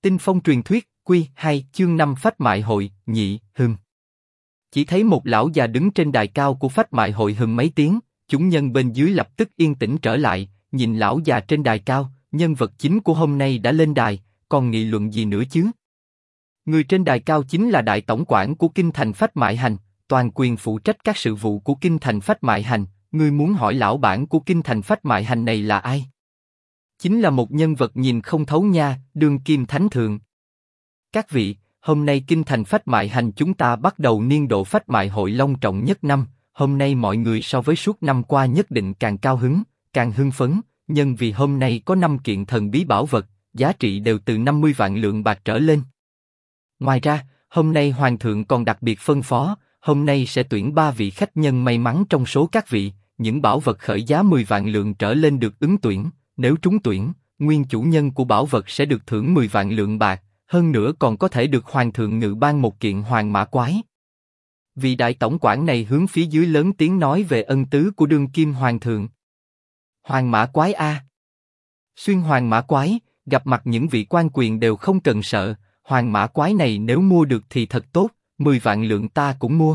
Tinh phong truyền thuyết, Quy 2, chương 5 Phách Mại Hội, nhị, Chỉ thấy một lão già đứng trên đài cao của Phách Mại Hội hừng mấy tiếng, chúng nhân bên dưới lập tức yên tĩnh trở lại, nhìn lão già trên đài cao, nhân vật chính của hôm nay đã lên đài, còn nghị luận gì nữa chứ? Người trên đài cao chính là đại tổng quản của kinh thành Phách Mại Hành, toàn quyền phụ trách các sự vụ của kinh thành Phách Mại Hành. Ngươi muốn hỏi lão bản của kinh thành Phách Mại Hành này là ai? Chính là một nhân vật nhìn không thấu nha, đương kim thánh thượng. Các vị, hôm nay kinh thành Phách Mại Hành chúng ta bắt đầu niên độ Phách Mại Hội long trọng nhất năm. Hôm nay mọi người so với suốt năm qua nhất định càng cao hứng, càng hưng phấn, nhân vì hôm nay có 5 kiện thần bí bảo vật, giá trị đều từ 50 vạn lượng bạc trở lên. Ngoài ra, hôm nay hoàng thượng còn đặc biệt phân phó, hôm nay sẽ tuyển 3 vị khách nhân may mắn trong số các vị, những bảo vật khởi giá 10 vạn lượng trở lên được ứng tuyển, nếu trúng tuyển, nguyên chủ nhân của bảo vật sẽ được thưởng 10 vạn lượng bạc, hơn nữa còn có thể được hoàng thượng ngự ban một kiện hoàng mã quái. Vị đại tổng quản này hướng phía dưới lớn tiếng nói về ân tứ của đương kim hoàng thượng. Hoàng mã quái a. Xuyên hoàng mã quái, gặp mặt những vị quan quyền đều không cần sợ, hoàng mã quái này nếu mua được thì thật tốt, 10 vạn lượng ta cũng mua.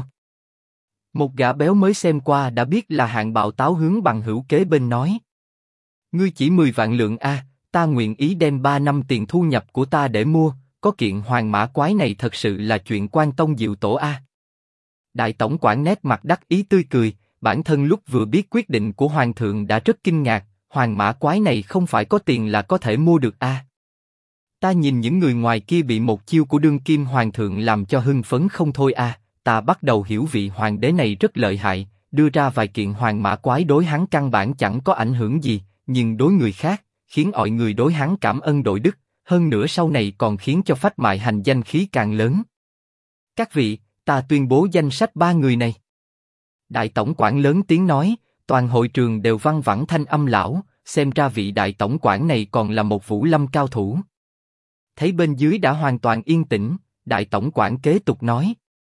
Một gã béo mới xem qua đã biết là hạng bạo táo hướng bằng hữu kế bên nói. Ngươi chỉ 10 vạn lượng a, ta nguyện ý đem 3 năm tiền thu nhập của ta để mua, có kiện hoàng mã quái này thật sự là chuyện quan tông diệu tổ a. Đại tổng quản nét mặt đắc ý tươi cười, bản thân lúc vừa biết quyết định của hoàng thượng đã rất kinh ngạc, hoàng mã quái này không phải có tiền là có thể mua được a. Ta nhìn những người ngoài kia bị một chiêu của đương kim hoàng thượng làm cho hưng phấn không thôi a, ta bắt đầu hiểu vị hoàng đế này rất lợi hại, đưa ra vài kiện hoàng mã quái đối hắn căn bản chẳng có ảnh hưởng gì, nhưng đối người khác, khiến mọi người đối hắn cảm ơn đội đức, hơn nữa sau này còn khiến cho Phách Mại Hành danh khí càng lớn. Các vị, ta tuyên bố danh sách 3 người này. Đại tổng quản lớn tiếng nói, toàn hội trường đều văng vẳng thanh âm lão, xem ra vị đại tổng quản này còn là một vũ lâm cao thủ. Thấy bên dưới đã hoàn toàn yên tĩnh, đại tổng quản kế tục nói.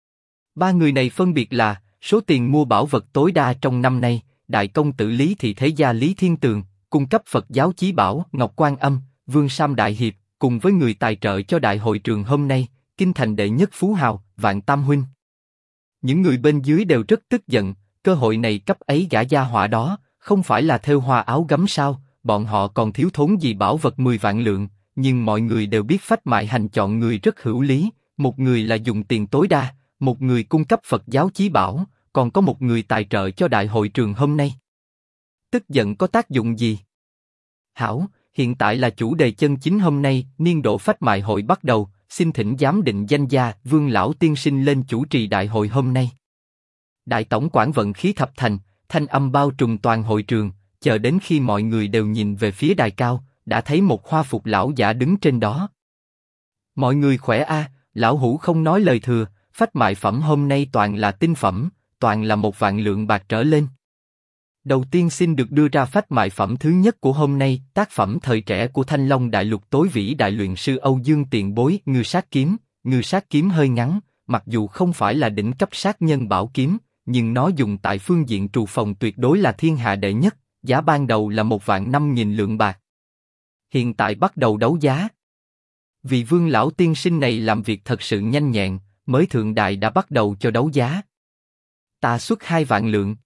3 người này phân biệt là, số tiền mua bảo vật tối đa trong năm nay, đại công tử Lý Thị Thế Gia Lý Thiên Tường, cung cấp Phật giáo chí bảo Ngọc Quan Âm, Vương Sam Đại Hiệp, cùng với người tài trợ cho đại hội trường hôm nay, kinh thành đệ nhất phú hào, Vạn Tam Huynh. Những người bên dưới đều rất tức giận, cơ hội này cấp ấy gã gia hỏa đó, không phải là thêu hoa áo gấm sao, bọn họ còn thiếu thốn gì bảo vật 10 vạn lượng, nhưng mọi người đều biết Phách Mại Hành chọn người rất hữu lý, một người là dùng tiền tối đa, một người cung cấp Phật giáo chí bảo, còn có một người tài trợ cho đại hội trường hôm nay. Tức giận có tác dụng gì? Hảo, hiện tại là chủ đề chân chính hôm nay, niên độ Phách Mại Hội bắt đầu, xin thỉnh giám định danh gia Vương lão tiên sinh lên chủ trì đại hội hôm nay. Đại tổng quản vận khí thập thành, thanh âm bao trùm toàn hội trường, chờ đến khi mọi người đều nhìn về phía đài cao, đã thấy một hoa phục lão giả đứng trên đó. Mọi người khỏe a, lão hủ không nói lời thừa, phách mại phẩm hôm nay toàn là tinh phẩm, toàn là 1 vạn lượng bạc trở lên. Đầu tiên xin được đưa ra phách mại phẩm thứ nhất của hôm nay, tác phẩm thời trẻ của Thanh Long Đại Lục tối vĩ đại luyện sư Âu Dương Tiền Bối, Ngư Sát Kiếm. Ngư Sát Kiếm hơi ngắn, mặc dù không phải là đỉnh cấp sát nhân bảo kiếm, nhưng nó dùng tại phương diện trù phòng tuyệt đối là thiên hạ đệ nhất, giá ban đầu là 1.500.000 lượng bạc. Hiện tại bắt đầu đấu giá. Vị Vương lão tiên sinh này làm việc thật sự nhanh nhẹn, mới thượng đài đã bắt đầu cho đấu giá. Ta xuất 2 vạn lượng.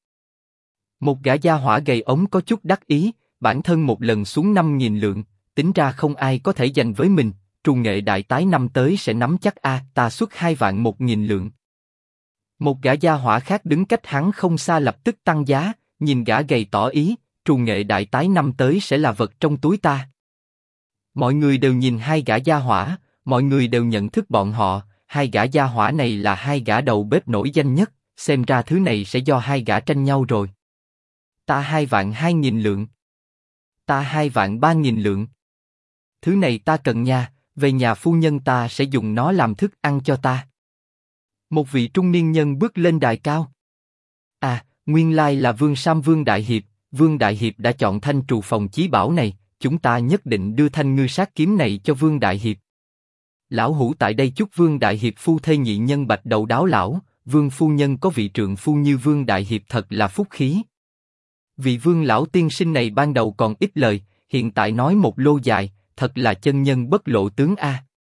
Một gã gia hỏa gầy ống có chút đắc ý, bản thân một lần xuống 5.000 lượng, tính ra không ai có thể giành với mình, trù nghệ đại tái năm tới sẽ nắm chắc a, ta xuất 2 vạn 1.000 lượng. Một gã gia hỏa khác đứng cách hắn không xa lập tức tăng giá, nhìn gã gầy tỏ ý, trù nghệ đại tái năm tới sẽ là vật trong túi ta. Mọi người đều nhìn hai gã gia hỏa, mọi người đều nhận thức bọn họ, hai gã gia hỏa này là hai gã đầu bếp nổi danh nhất, xem ra thứ này sẽ do hai gã tranh nhau rồi. Ta 2 vạn 2.000 lượng. Ta 2 vạn 3.000 lượng. Thứ này ta cần nha, về nhà phu nhân ta sẽ dùng nó làm thức ăn cho ta. Một vị trung niên nhân bước lên đài cao. À, nguyên lai là Vương Sam Vương Đại Hiệp, Vương Đại Hiệp đã chọn thanh trù phòng chí bảo này, chúng ta nhất định đưa thanh ngư sát kiếm này cho Vương Đại Hiệp. Lão hủ tại đây chúc Vương Đại Hiệp phu thê nhị nhân bạch đầu đáo lão, Vương phu nhân có vị trượng phu như Vương Đại Hiệp thật là phúc khí. Vị Vương lão tiên sinh này ban đầu còn ít lời, hiện tại nói một lô dài, thật là chân nhân bất lộ tướng a.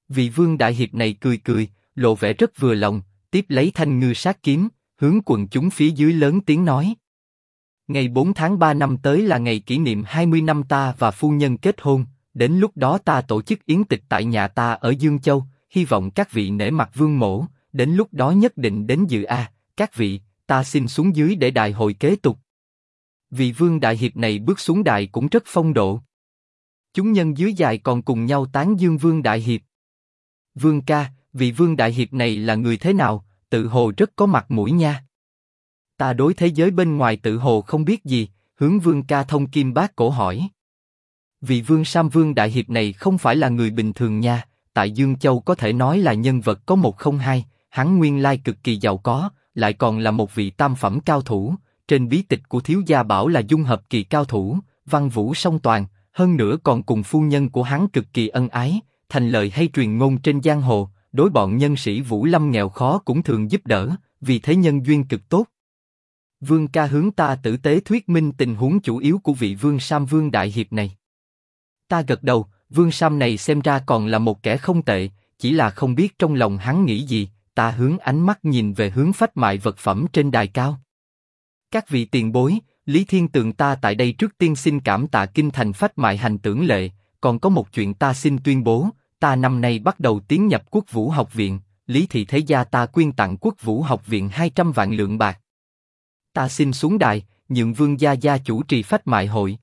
Vị vương đại hiệp này cười cười, lộ vẻ rất vừa lòng, tiếp lấy thanh ngư sát kiếm, hướng quần chúng phía dưới lớn tiếng nói. Ngày 4 tháng 3 năm tới là ngày kỷ niệm 20 năm ta và phu nhân kết hôn, đến lúc đó ta tổ chức yến tịch tại nhà ta ở Dương Châu, hy vọng các vị nể mặt vương mỗ, đến lúc đó nhất định đến dự a. Các vị, ta xin xuống dưới để đại hội kế tục. Vị vương đại hiệp này bước xuống đài cũng rất phong độ. Chúng nhân dưới đài còn cùng nhau tán dương vương đại hiệp. Vương ca, vị vương đại hiệp này là người thế nào, tự hồ rất có mặt mũi nha. Ta đối thế giới bên ngoài tự hồ không biết gì, hướng vương ca thông kim bát cổ hỏi. Vị vương Sam vương đại hiệp này không phải là người bình thường nha, tại Dương Châu có thể nói là nhân vật có một không hai, hắn nguyên lai cực kỳ giàu có, lại còn là một vị tam phẩm cao thủ, trên bí tịch của thiếu gia bảo là dung hợp kỳ cao thủ, văn vũ song toàn, hơn nữa còn cùng phu nhân của hắn cực kỳ ân ái, thành lời hay truyền ngôn trên giang hồ, đối bọn nhân sĩ Vũ Lâm nghèo khó cũng thường giúp đỡ, vì thế nhân duyên cực tốt. Vương ca hướng ta tử tế thuyết minh tình huống chủ yếu của vị vương Sam vương đại hiệp này. Ta gật đầu, vương Sam này xem ra còn là một kẻ không tệ, chỉ là không biết trong lòng hắn nghĩ gì. Ta hướng ánh mắt nhìn về hướng phách mại vật phẩm trên đài cao. Các vị tiền bối, Lý Thiên Tường ta tại đây trước tiên xin cảm tạ kinh thành phách mại hành tưởng lệ, còn có một chuyện ta xin tuyên bố, ta năm nay bắt đầu tiến nhập Quốc Vũ học viện, Lý thị thế gia ta quyên tặng Quốc Vũ học viện 200 vạn lượng bạc. Ta xin xuống đài, nhượng vương gia gia chủ trì phách mại hội.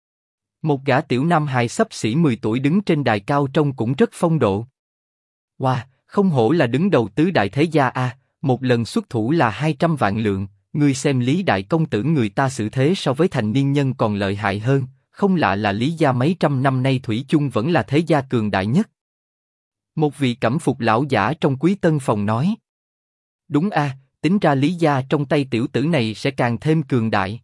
Một gã tiểu nam hài xấp xỉ 10 tuổi đứng trên đài cao trông cũng rất phong độ. Wow, không hổ là đứng đầu tứ đại thế gia a, một lần xuất thủ là 200 vạn lượng, ngươi xem Lý đại công tử người ta xử thế so với thành niên nhân còn lợi hại hơn, không lạ là Lý gia mấy trăm năm nay thủy chung vẫn là thế gia cường đại nhất. Một vị cẩm phục lão giả trong Quý Tân phòng nói. Đúng a, tính ra Lý gia trong tay tiểu tử này sẽ càng thêm cường đại.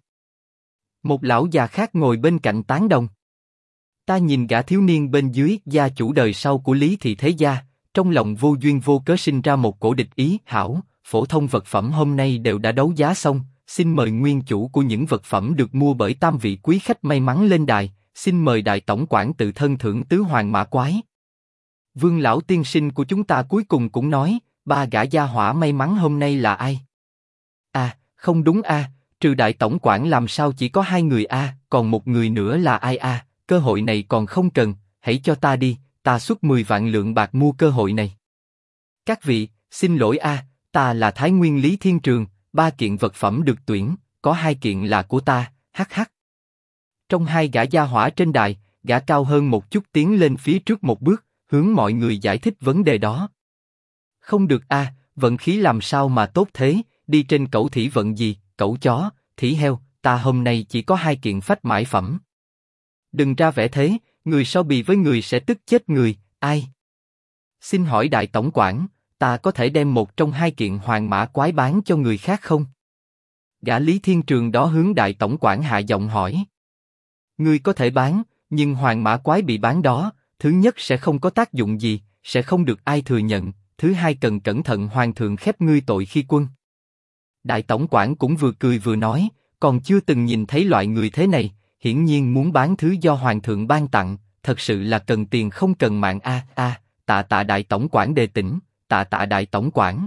Một lão già khác ngồi bên cạnh tán đồng. Ta nhìn gã thiếu niên bên dưới, gia chủ đời sau của Lý thị thế gia, trong lòng vô duyên vô cớ sinh ra một cổ địch ý. Hảo, phổ thông vật phẩm hôm nay đều đã đấu giá xong, xin mời nguyên chủ của những vật phẩm được mua bởi tam vị quý khách may mắn lên đài, xin mời đại tổng quản tự thân thưởng tứ hoàng mã quái. Vương lão tiên sinh của chúng ta cuối cùng cũng nói, ba gã gia hỏa may mắn hôm nay là ai? À, không đúng a, trừ đại tổng quản làm sao chỉ có 2 người a, còn một người nữa là ai a? Cơ hội này còn không cần, hãy cho ta đi, ta xuất 10 vạn lượng bạc mua cơ hội này. Các vị, xin lỗi a, ta là Thái Nguyên Lý Thiên Trường, 3 kiện vật phẩm được tuyển, có 2 kiện là của ta, hắc hắc. Trong 2 gã gia hỏa trên đài, gã cao hơn một chút tiến lên phía trước một bước, hướng mọi người giải thích vấn đề đó. Không được a, vận khí làm sao mà tốt thế, đi trên cẩu thỉ vận gì, cẩu chó, thỉ heo, ta hôm nay chỉ có 2 kiện phách mãi phẩm. Đừng ra vẻ thế, người so bì với người sẽ tức chết người, ai? Xin hỏi đại tổng quản, ta có thể đem một trong 2 kiện hoàng mã quái bán cho người khác không? Gã Lý Thiên Trường đó hướng đại tổng quản hạ giọng hỏi. Ngươi có thể bán, nhưng hoàng mã quái bị bán đó, thứ nhất sẽ không có tác dụng gì, sẽ không được ai thừa nhận, thứ hai cần cẩn thận hoàng thượng khép ngươi tội khi quân. Đại tổng quản cũng vừa cười vừa nói, còn chưa từng nhìn thấy loại người thế này, hiển nhiên muốn bán thứ do hoàng thượng ban tặng, thật sự là cần tiền không cần mạng a. Tạ đại tổng quản đề tỉnh, tạ đại tổng quản.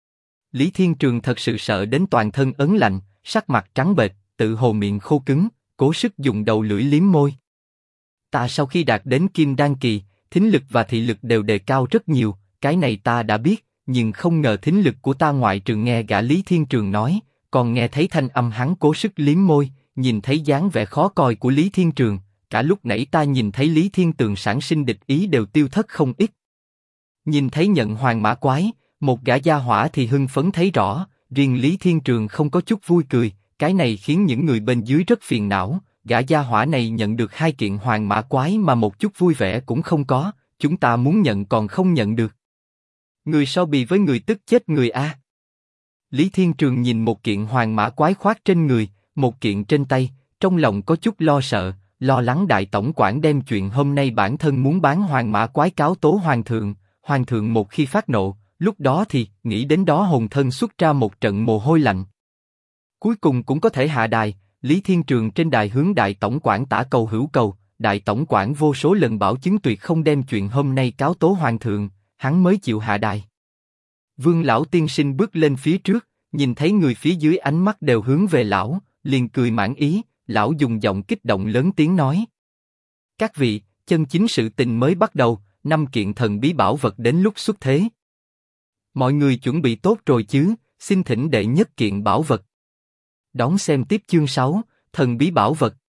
Lý Thiên Trường thật sự sợ đến toàn thân ấn lạnh, sắc mặt trắng bệch, tự hồ miệng khô cứng, cố sức dùng đầu lưỡi liếm môi. Ta sau khi đạt đến Kim Đan kỳ, thính lực và thị lực đều đề cao rất nhiều, cái này ta đã biết, nhưng không ngờ thính lực của ta ngoại trừ nghe gã Lý Thiên Trường nói, còn nghe thấy thanh âm hắn cố sức liếm môi, nhìn thấy dáng vẻ khó coi của Lý Thiên Trường, cả lúc nãy ta nhìn thấy Lý Thiên Tường sản sinh địch ý đều tiêu thất không ít. Nhìn thấy nhận hoàng mã quái, một gã gia hỏa thì hưng phấn thấy rõ, riêng Lý Thiên Trường không có chút vui cười, cái này khiến những người bên dưới rất phiền não, gã gia hỏa này nhận được 2 kiện hoàng mã quái mà một chút vui vẻ cũng không có, chúng ta muốn nhận còn không nhận được. Người so bì với người tức chết người a. Lý Thiên Trường nhìn một kiện hoàng mã quái khoác trên người, một kiện trên tay, trong lòng có chút lo sợ, lo lắng đại tổng quản đem chuyện hôm nay bản thân muốn bán hoàng mã quái cáo tố hoàng thượng một khi phát nộ, lúc đó thì, nghĩ đến đó hồn thân xuất ra một trận mồ hôi lạnh. Cuối cùng cũng có thể hạ đài, Lý Thiên Trường trên đài hướng đại tổng quản tả cầu hữu cầu, đại tổng quản vô số lần bảo chứng tuyệt không đem chuyện hôm nay cáo tố hoàng thượng, hắn mới chịu hạ đài. Vương lão tiên sinh bước lên phía trước, nhìn thấy người phía dưới ánh mắt đều hướng về lão, liền cười mãn ý, lão dùng giọng kích động lớn tiếng nói. Các vị, chân chính sự tình mới bắt đầu, 5 kiện thần bí bảo vật đến lúc xuất thế. Mọi người chuẩn bị tốt rồi chứ, xin thỉnh đệ nhất kiện bảo vật. Đón xem tiếp chương 6, thần bí bảo vật.